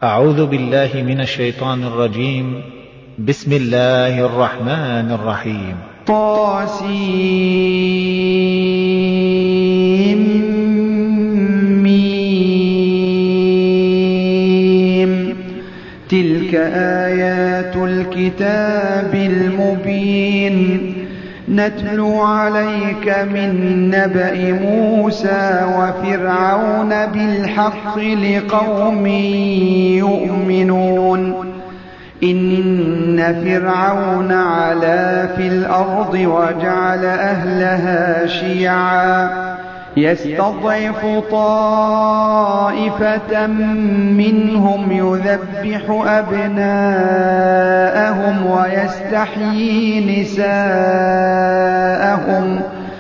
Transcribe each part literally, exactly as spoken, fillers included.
أعوذ بالله من الشيطان الرجيم. بسم الله الرحمن الرحيم. طاسيم. تلك آيات الكتاب المبين، نتلو عليك من نبأ موسى وفرعون بالحق لقوم يؤمنون. إن فرعون علا في الأرض وجعل أهلها شيعا يستضعف طائفة منهم يذبح أبناءهم ويستحيي نساءهم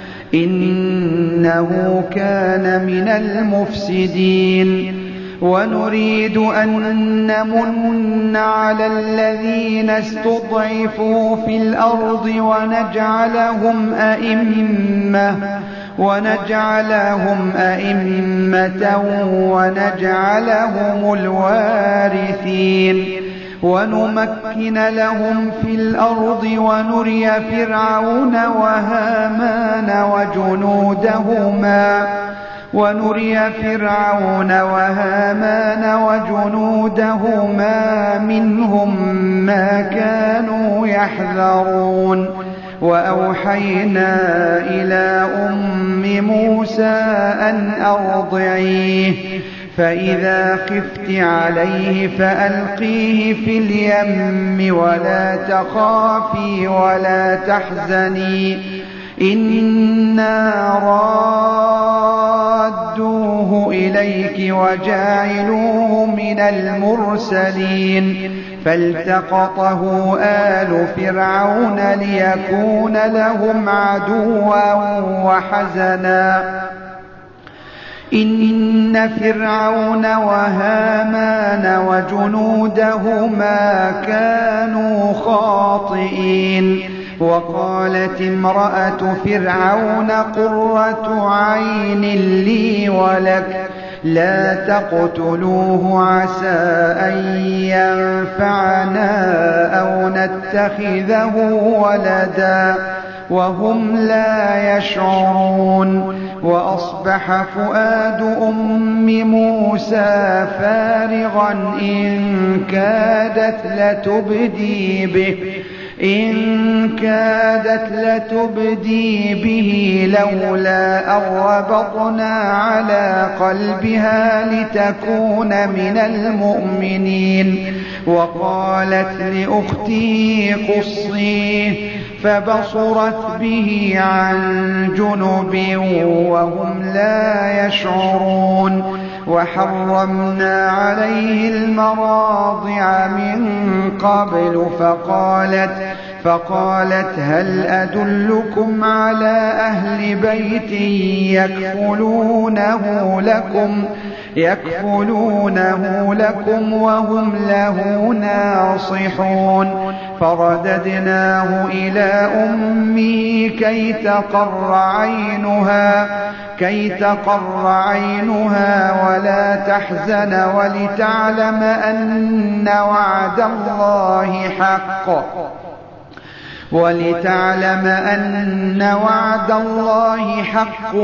إنه كان من المفسدين. ونريد أن نمن على الذين استضعفوا في الأرض ونجعلهم أئمة ونجعلهم أئمة ونجعلهم الوارثين، ونمكن لهم في الأرض ونري فرعون وهامان وجنودهما ونري فرعون وهامان وجنودهما منهم ما كانوا يحذرون. وأوحينا إلى أم موسى أن أرضعيه، فإذا خفت عليه فألقيه في اليم ولا تخافي ولا تحزني إنا رادوه إليك وجاعلوه من المرسلين. فالتقطه آل فرعون ليكون لهم عدوا وحزنا إن فرعون وهامان وجنودهما كانوا خاطئين. وقالت امرأة فرعون قرة عين لي ولك لا تقتلوه عسى أن ينفعنا أو نتخذه ولدا وهم لا يشعرون. وأصبح فؤاد أم موسى فارغا إن كادت لتبدي به إن كادت لتبدي به لولا أن ربطنا على قلبها لتكون من المؤمنين. وقالت لأخته قصيه فبصرت به عن جنب وهم لا يشعرون. وحرمنا عليه المراضع من قبل فقالت فقالت هل أدلكم على أهل بيت يكفلونه لكم يكفلونه لكم وهم له ناصحون. فرددناه إلى أمه كي تقر عينها كي تقر عينها ولا تحزن ولتعلم أن وعد الله حق ولتعلم أن وعد الله حق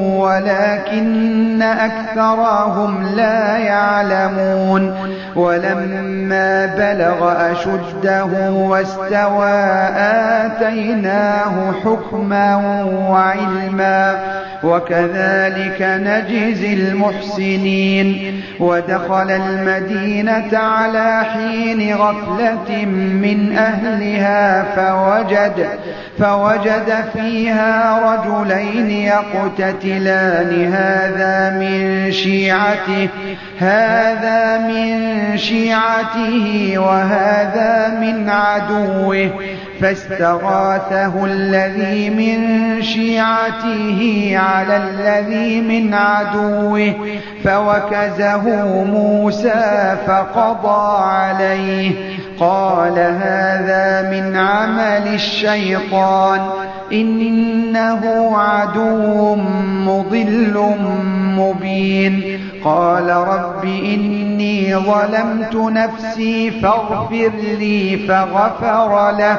ولكن أكثرهم لا يعلمون. ولما بلغ أشده واستوى آتيناه حكما وعلما وكذلك نجزي المحسنين. ودخل المدينة على حين غفلة من أهلها فوجد فوجد فيها رجلين يقتتلان هذا من شيعته هذا من شيعته وهذا من عدوه فاستغاثه الذي من شيعته على الذي من عدوه فوكزه موسى فقضى عليه. قال هذا من عمل الشيطان إنه عدو مضل مبين. قال رب إني ظلمت نفسي فاغفر لي فغفر له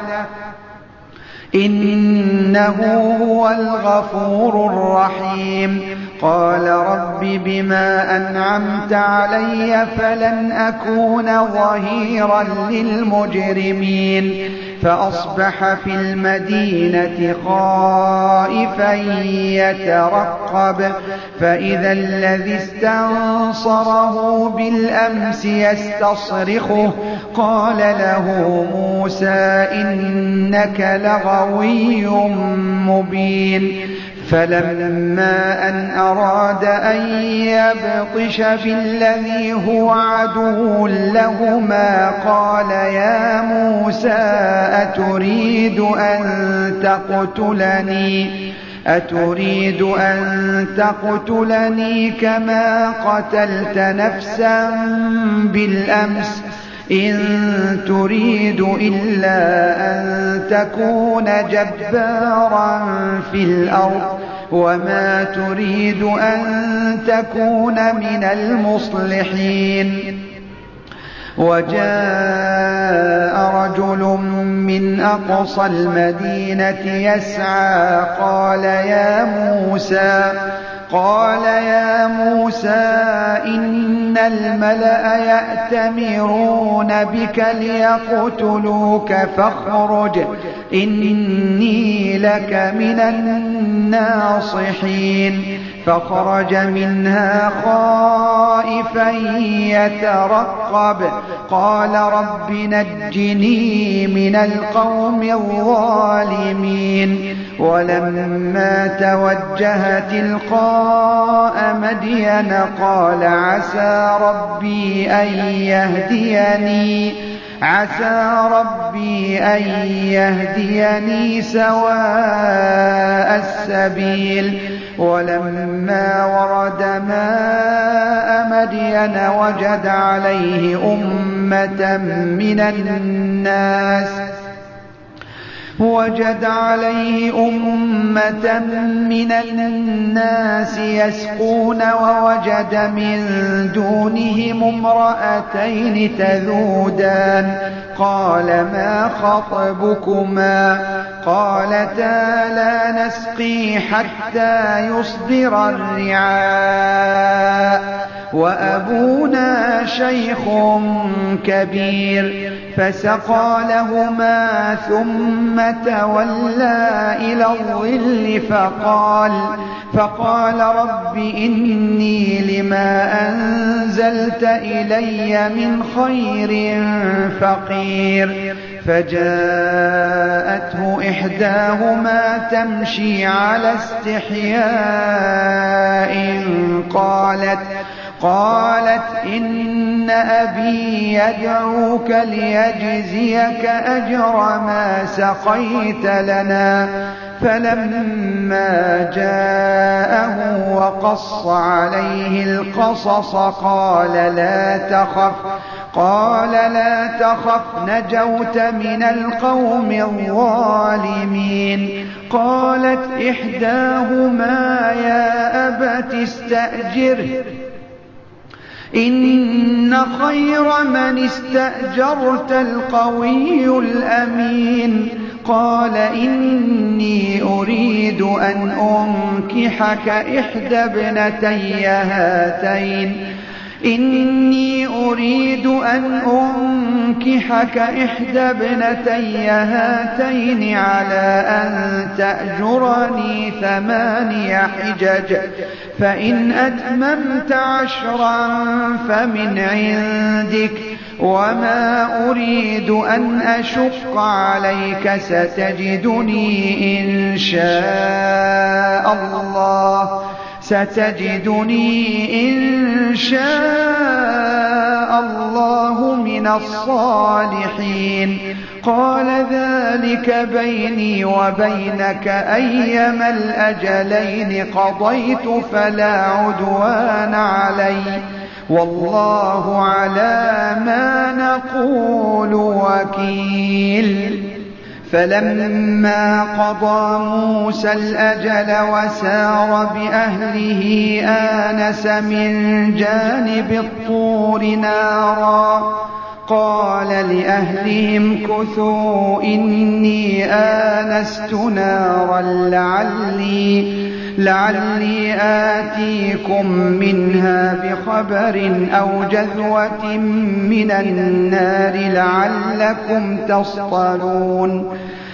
إنه هو الغفور الرحيم. قال رب بما أنعمت علي فلن أكون ظهيرا للمجرمين. فأصبح في المدينة خائفا يترقب فإذا الذي استنصره بالأمس يستصرخه قال له موسى إنك لغوي مبين. فلما أن أراد أن يبطش بالذي هو عدو لهما قال يا موسى أتريد أن تقتلني أتريد أن تقتلني كما قتلت نفسا بالأمس إن تريد إلا أن تكون جبارا في الأرض وما تريد أن تكون من المصلحين. وجاء رجل من أقصى المدينة يسعى قال يا موسى قال يا موسى إن الملأ يأتمرون بك ليقتلوك فاخرج إني لك من الناصحين. فخرج منها خائفا يترقب قال رب نجني من القوم الظالمين. ولما توجه تلقاء مدين قال عسى ربي أن يهديني عسى ربي أن يهديني سواء السبيل. ولما ورد ماء مدين وجد عليه أمة من الناس وجد عليه أمة من الناس يسقون ووجد من دونهم امرأتين تذودان قال ما خطبكما قالتا لا نسقي حتى يصدر الرعاء وأبونا شيخ كبير. فسقى لهما ثم تولى إلى الظل فقال فقال رب إني لما أنزلت إلي من خير فقير. فجاءته إحداهما تمشي على استحياء قالت قالت إن أبي يدعوك ليجزيك أجر ما سقيت لنا. فلما جاءه وقص عليه القصص قال لا تخف قال لا تخف نجوت من القوم الظالمين. قالت إحداهما يا أبت استأجره إن خير من استأجرت القوي الأمين. قال إني أريد أن أنكحك إحدى ابنتي هاتين إني أريد أن أنكحك إحدى ابنتي هاتين على أن تأجرني ثماني حجج فإن أتممت عشرا فمن عندك وما أريد أن أشق عليك ستجدني إن شاء الله ستجدني إن شاء الله من الصالحين. قال ذلك بيني وبينك أيما الأجلين قضيت فلا عدوان علي والله على ما نقول وكيل. فلما قضى موسى الأجل وسار بأهله آنس من جانب الطور نارا قال لأهلهم كثوا إني آنست نارا لعلي, لعلي آتيكم منها بخبر أو جذوة من النار لعلكم تصطلون.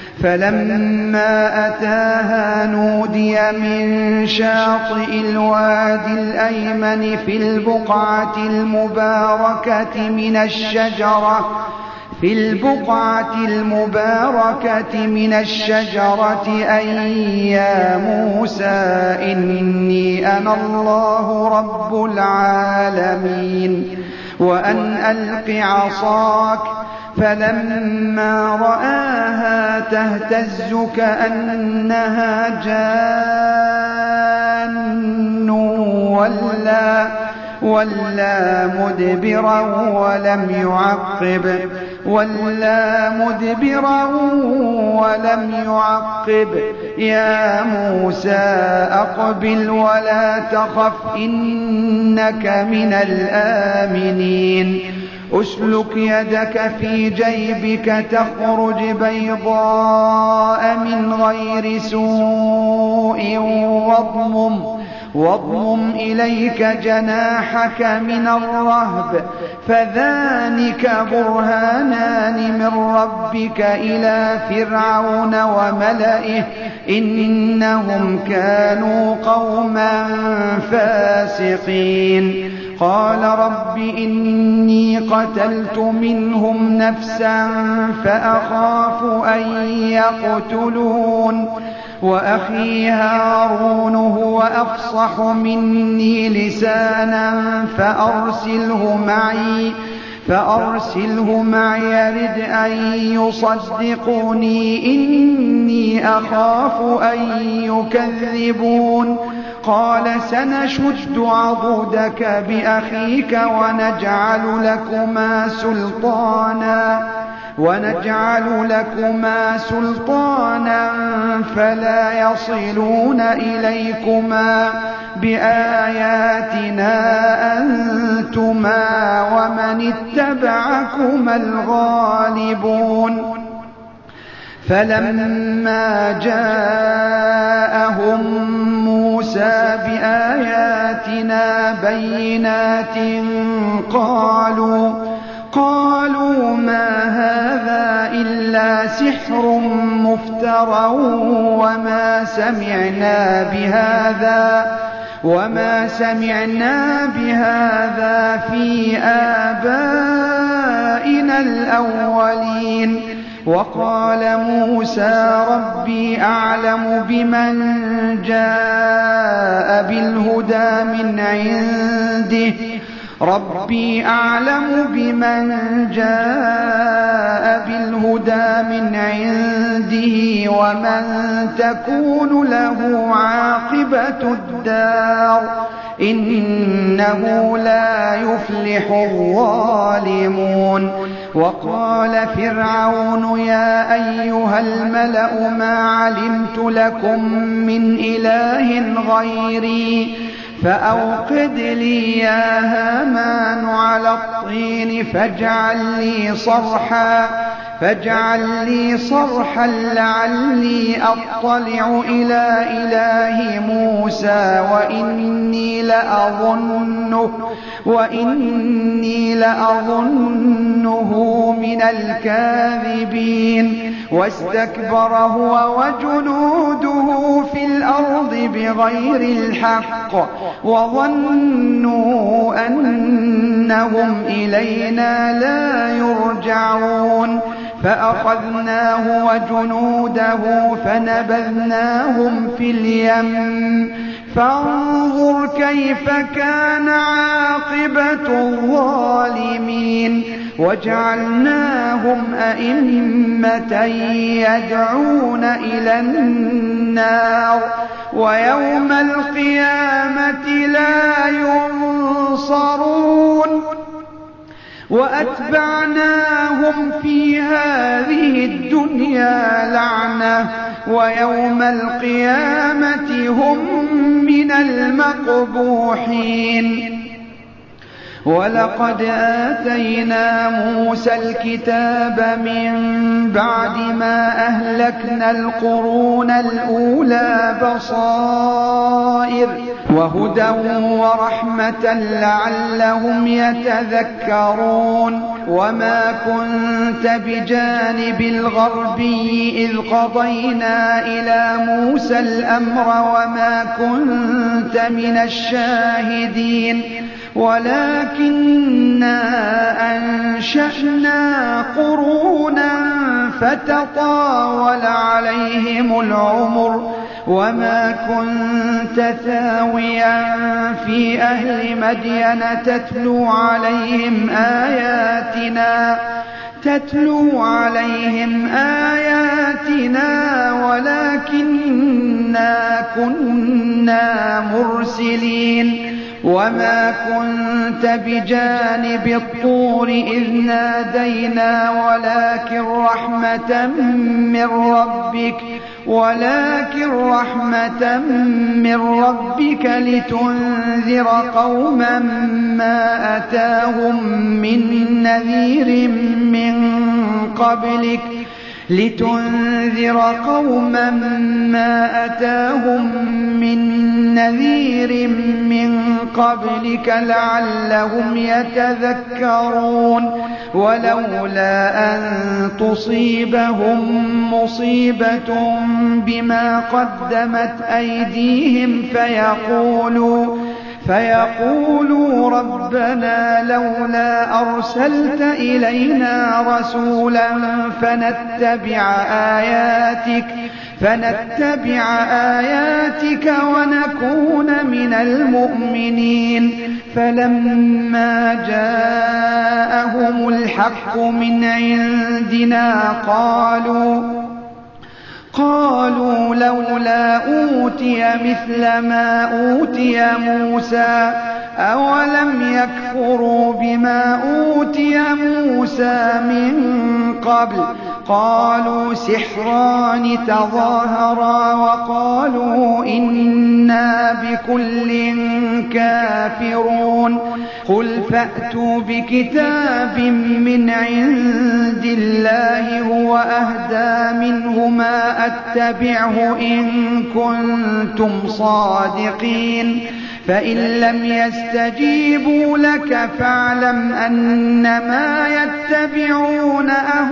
فلما أتاها نودي من شاطئ الوادي الأيمن في البقعة المباركة من الشجرة في البقعة المباركة من الشجرة أي يا موسى إني أنا الله رب العالمين وأن ألق عصاك. فلما رآها تهتز كأنها جان ولا, ولا مدبرا ولم يعقب ولا مدبرا ولم يعقب يا موسى أقبل ولا تخف إنك من الآمنين. أسلك يدك في جيبك تخرج بيضاء من غير سوء واضمم واضمم إليك جناحك من الرهب فذلك برهانان من ربك إلى فرعون وملئه إنهم كانوا قوما فاسقين. قال رب إني قتلت منهم نفسا فأخاف أن يقتلون وأخي هارون هو أفصح مني لسانا فأرسله معي فأرسله معي يرد أن يصدقوني إني أخاف أن يكذبون. قال سنشد عضدك بأخيك ونجعل لكما سلطانا ونجعل لكما سلطانا فلا يصلون إليكما بآياتنا أنتما ومن اتبعكما الغالبون. فلما جاءهم موسى بآياتنا بينات قالوا قالوا ما هذا إلا سحر مفترى وما سمعنا بهذا وما سمعنا بهذا في آبائنا الأولين. وقال موسى ربي أعلم بمن جاء بالهدى من عنده ربي أعلم بمن جاء بالهدى من عنده ومن تكون له عاقبة الدار إنه لا يفلح الظالمون. وقال فرعون يا أيها الملأ ما علمت لكم من إله غيري فأوقد لي يا هامان على الطين فاجعل لي صرحا فاجعل لي صرحا لعلي أطلع إلى إله موسى وإني لأظنه وإني لأظنه من الكاذبين. واستكبر هو وجنوده في الأرض بغير الحق وظنوا أنهم إلينا لا يرجعون. فأخذناه وجنوده فنبذناهم في اليم فانظر كيف كان عاقبة الظالمين. وجعلناهم أئمة يدعون إلى النار ويوم القيامة لا ينصرون وأتبعناهم في هذه الدنيا لعنة ويوم القيامة هم من المقبوحين. ولقد آتينا موسى الكتاب من بعد ما أهلكنا القرون الأولى بصائر وهدى ورحمة لعلهم يتذكرون. وما كنت بجانب الغربي إذ قضينا إلى موسى الأمر وما كنت من الشاهدين ولكننا أنشأنا قرونا فتطاول عليهم العمر وما كنت ثاويا في أهل مدين تتلو عليهم آياتنا تتلو عليهم آياتنا ولكننا كنا مرسلين. وما كنت بجانب الطور إذ نادينا ولكن رحمة من ربك ولكن رحمة من ربك لتنذر قوما ما أتاهم من نذير من قبلك لتنذر قوما ما أتاهم من نذير من قبلك لعلهم يتذكرون. ولولا أن تصيبهم مصيبة بما قدمت أيديهم فيقولوا فيقولوا ربنا لولا أرسلت إلينا رسولا فنتبع آياتك فنتبع آياتك ونكون من المؤمنين. فلما جاءهم الحق من عندنا قالوا قالوا لولا أوتي مثل ما أوتي موسى أولم يكفروا بما أوتي موسى من قبل قالوا سحران تظاهرا وقالوا إنا بكل كافرون. قل فأتوا بكتاب من عند الله هو أهدى منهما أتبعه إن كنتم صادقين. فإن لم يستجيبوا لك فاعلم أنما يتبعون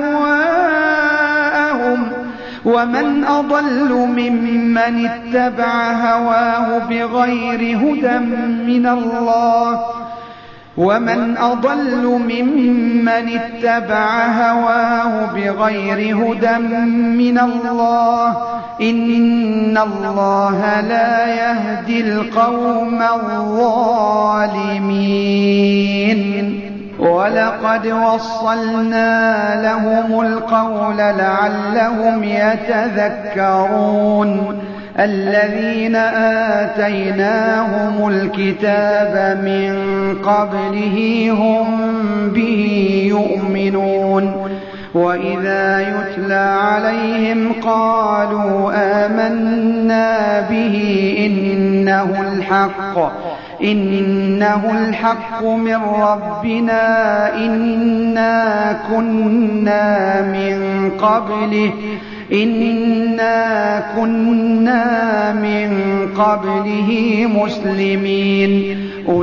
أهواءهم ومن أضل ممن اتبع هواه بغير هدى من الله ومن أضل ممن اتبع هواه بغير هدى من الله إن الله لا يهدي القوم الظالمين. ولقد وصلنا لهم القول لعلهم يتذكرون. الذين آتيناهم الكتاب من قبله هم به يؤمنون. وإذا يتلى عليهم قالوا آمنا به إنه الحق إنه الحق من ربنا إنا كنا من قبله إنا كنا من قبله مسلمين.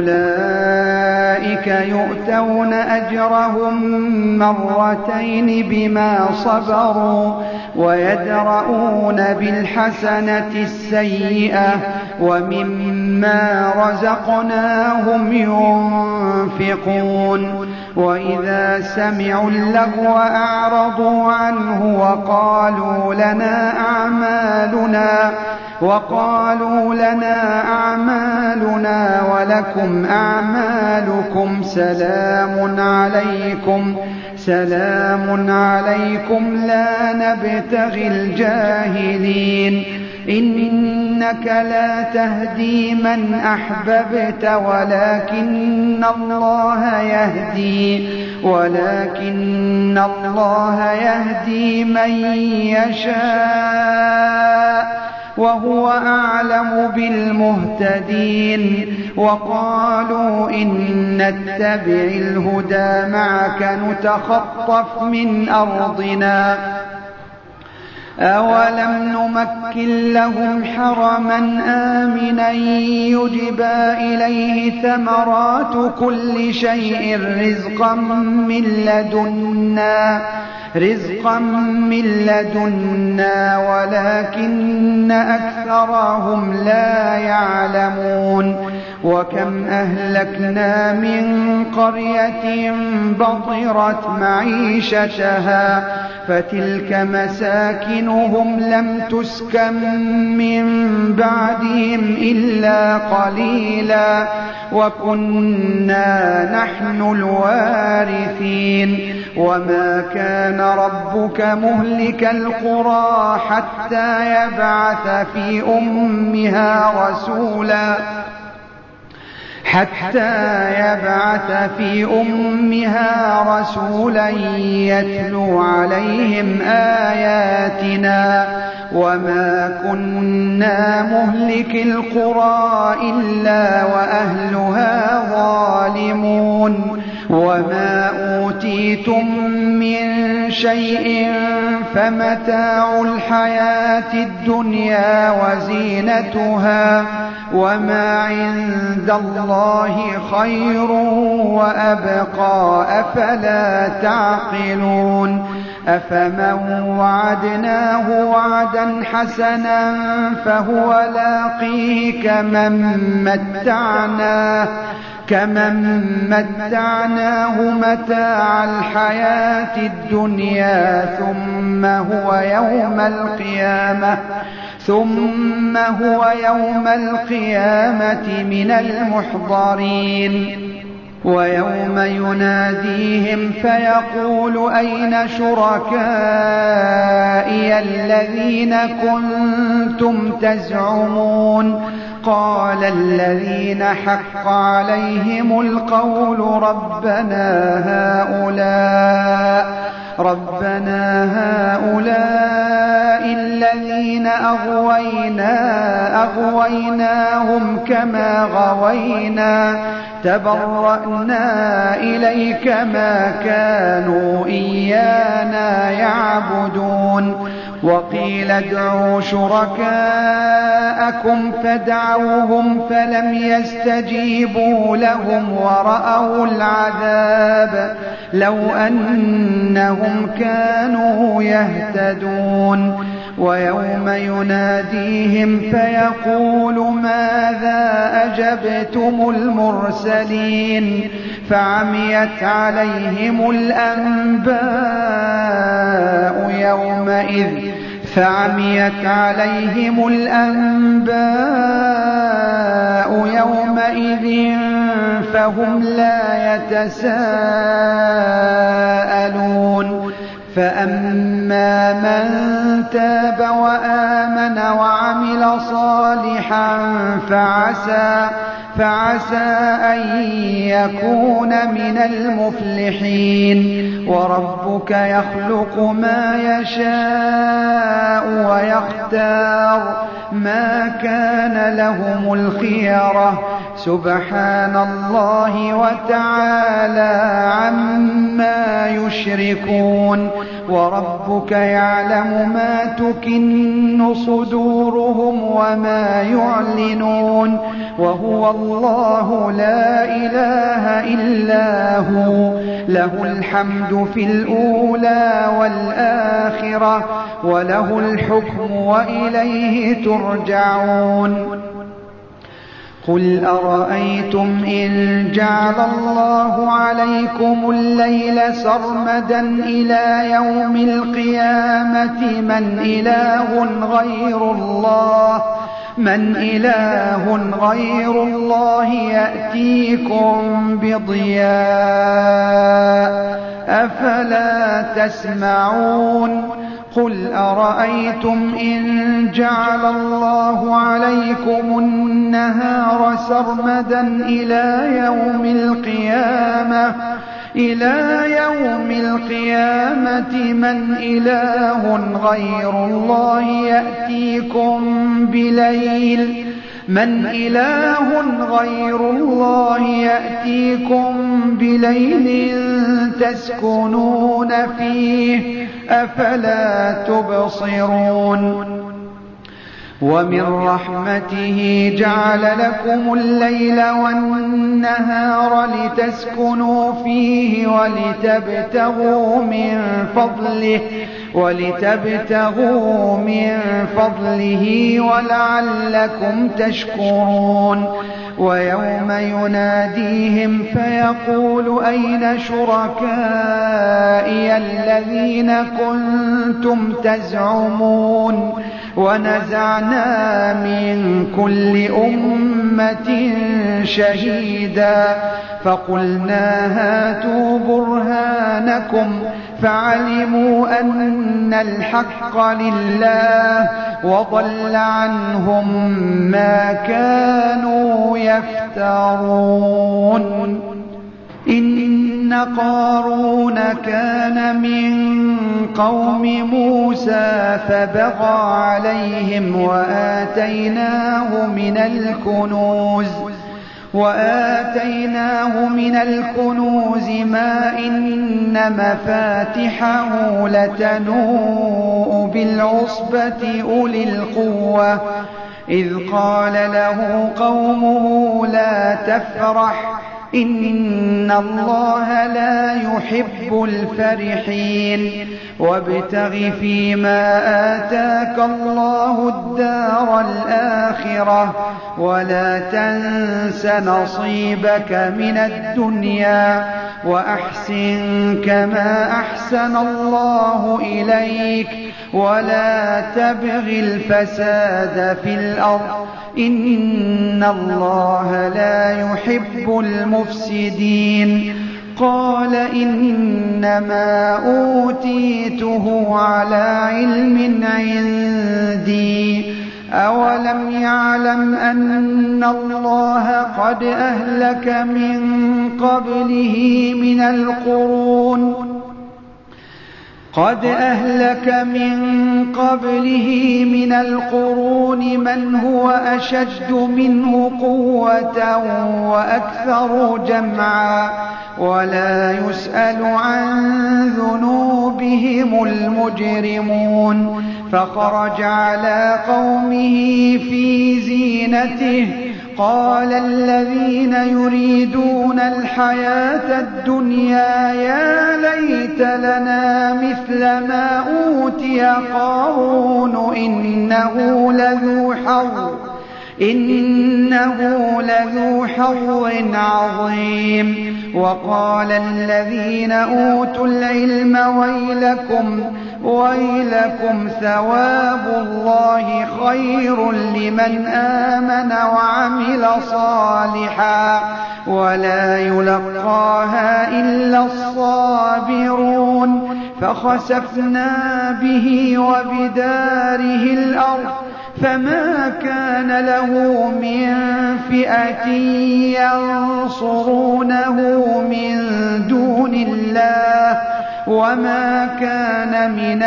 أولئك يؤتون أجرهم مرتين بما صبروا ويدرؤون بالحسنة السيئة ومما رزقناهم ينفقون. وإذا سمعوا اللغو أعرضوا عنه وقالوا لنا أعمالنا وقالوا لنا أعمالنا ولكم أعمالكم سلام عليكم سلام عليكم لا نبتغي الجاهلين. إنك لا تهدي من أحببت ولكن الله يهدي ولكن الله يهدي من يشاء وهو أعلم بالمهتدين. وقالوا إن نتبع الهدى معك نتخطف من أرضنا أولم نمكن لهم حرما آمنا يجبى إليه ثمرات كل شيء رزقا من لدنا رزقا من لدنا ولكن أكثرهم لا يعلمون. وكم أهلكنا من قرية بطرت معيشتها فتلك مساكنهم لم تسكن من بعدهم إلا قليلا وكنا نحن الوارثين. وما كان ربك مهلك القرى حتى يبعث في أمها رسولا حتى يبعث في أمها رسولا يتلو عليهم آياتنا وما كنا مهلك القرى إلا وأهلها ظالمون. وما أوتيتم من شيء فمتاع الحياة الدنيا وزينتها وما عند الله خير وأبقى أفلا تعقلون. أفمن وعدناه وعدا حسنا فهو لاقيه كمن متعناه كمن متعناه متاع الحياة الدنيا ثم هو يوم القيامة ثم هو يوم القيامة من المحضرين. ويوم يناديهم فيقول أين شركائي الذين كنتم تزعمون قال الذين حق عليهم القول ربنا هؤلاء ربنا هؤلاء الذين أغوينا أغويناهم كما غوينا تبرأنا إليك ما كانوا إيانا يعبدون. وقيل ادعوا شركاءكم فدعوهم فلم يستجيبوا لهم ورأوا العذاب لو أنهم كانوا يهتدون. ويوم يناديهم فيقول ماذا أجبتم المرسلين فعميت عليهم الأنباء يومئذ فعميت عليهم الأنباء يومئذ فهم لا يتساءلون. فأما من تاب وآمن وعمل صالحا فعسى فعسى أن يكون من المفلحين. وربك يخلق ما يشاء ويختار ما كان لهم الخيرة سبحان الله وتعالى عما يشركون. وربك يعلم ما تكن صدورهم وما يعلنون وهو الله لا إله إلا هو له الحمد في الأولى والآخرة وله الحكم وإليه ترجعون. قل أرأيتم إن جعل الله عليكم الليل سرمدا إلى يوم القيامة من إله غير الله من إله غير الله يأتيكم بضياء أفلا تسمعون. قل أرأيتم إن جعل الله عليكم النهار سرمدا إلى يوم القيامة إلى يوم القيامة من إله غير الله يأتيكم بليل من إله غير الله يأتيكم بليل تسكنون فيه أفلا تبصرون ومن رحمته جعل لكم الليل والنهار لتسكنوا فيه ولتبتغوا من فضله ولتبتغوا من فضله ولعلكم تشكرون ويوم يناديهم فيقول أين شركائي الذين كنتم تزعمون ونزعنا من كل أمة شهيدا فقلنا هاتوا برهانكم فعلموا أن الحق لله وضل عنهم ما كانوا يفترون إن قارون كان من قوم موسى فبغى عليهم وآتيناه من الكنوز وآتيناه من الكنوز ما إن مفاتحه لتنوء بالعصبة أولي القوة إذ قال له قومه لا تفرح إن الله لا يحب الفرحين وابتغ فيما آتاك الله الدار الآخرة ولا تنس نصيبك من الدنيا وأحسن كما أحسن الله إليك ولا تبغ الفساد في الأرض إن الله لا يحب المفسدين قال إنما أوتيته على علم عندي أولم يعلم أن الله قد أهلك من قبله من القرون قد أهلك من قبله من القرون من هو أشد منه قوة وأكثر جمعا ولا يسأل عن ذنوبهم المجرمون فخرج على قومه في زينته قال الذين يريدون الحياة الدنيا يا ليت لنا مثل ما أوتي قارون إنه لذو حظ إنه لذو حظ عظيم وقال الذين أوتوا العلم ويلكم ويلكم ثواب الله خير لمن آمن وعمل صالحا ولا يلقاها إلا الصابرون فخسفنا به وبداره الأرض فما كان له من فئة ينصرونه من دون الله وما كان من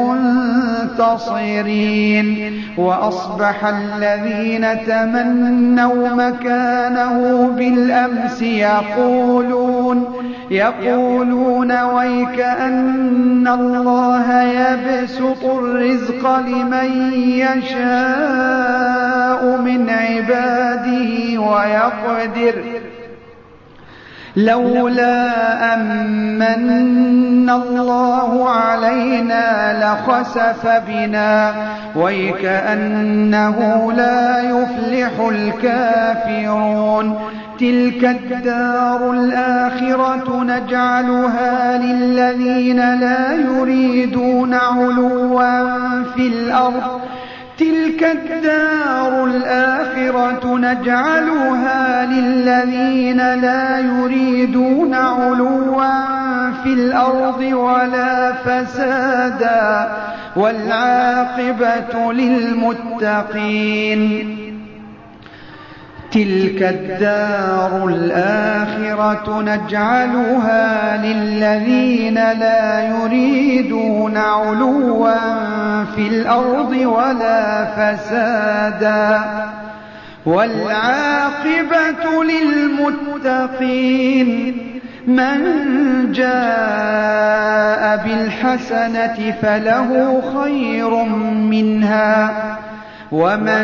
المنتصرين وأصبح الذين تمنوا مكانه بالأمس يقولون يقولون ويكأن الله يبسط الرزق لمن يشاء من عباده ويقدر لولا أمن الله علينا لخسف بنا ويكأنه لا يفلح الكافرون تلك الدار الآخرة نجعلها للذين لا يريدون علوا في الأرض تلك الدار الآخرة نجعلها للذين لا يريدون علوا في الأرض ولا فسادا والعاقبة للمتقين تلك الدار الآخرة نجعلها للذين لا يريدون علوا في الأرض ولا فسادا والعاقبة للمتقين من جاء بالحسنة فله خير منها ومن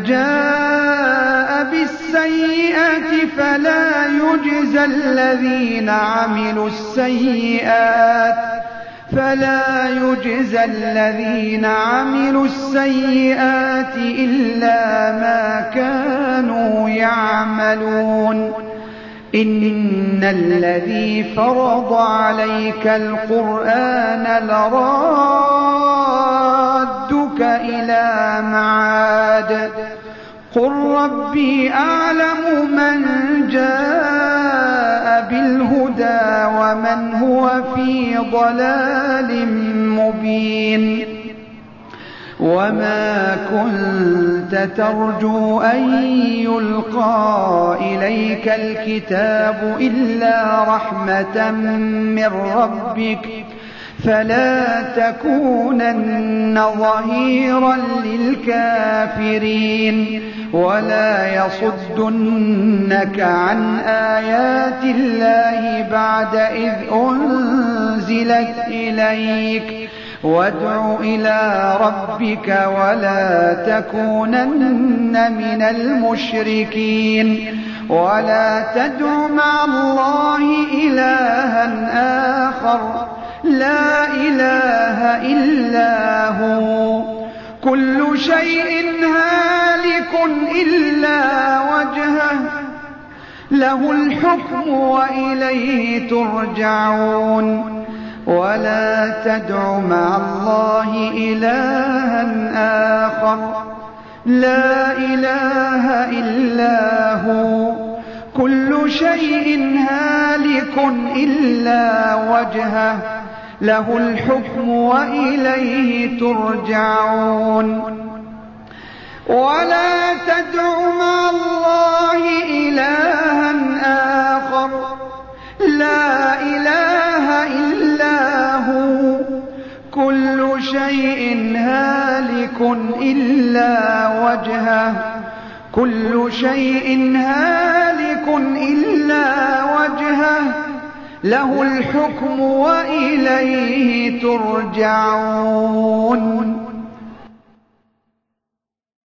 جاء بالسيئة فلا يجزى الذين عملوا السيئات فلا يجزى الذين عملوا السيئات إلا ما كانوا يعملون إن الذي فرض عليك القرآن لرادك إلى معاد قل ربي أعلم من جاء بالهدى ومن هو في ضلال مبين وما كنت ترجو أن يلقى إليك الكتاب إلا رحمة من ربك فلا تكونن ظهيرا للكافرين ولا يصدنك عن آيات الله بعد إذ أنزلت إليك وادع إلى ربك ولا تكونن من المشركين ولا تدع مع الله إلها آخر لا إله إلا هو كل شيء هالك إلا وجهه له الحكم وإليه ترجعون ولا تدع مع الله إلها آخر لا إله إلا هو كل شيء هالك إلا وجهه له الحكم وإليه ترجعون ولا تدع مع الله إلها آخر لا إله إلا هو كل شيء هالك إلا وجهه كل شيء هالك إلا وجهه له الحكم وإليه ترجعون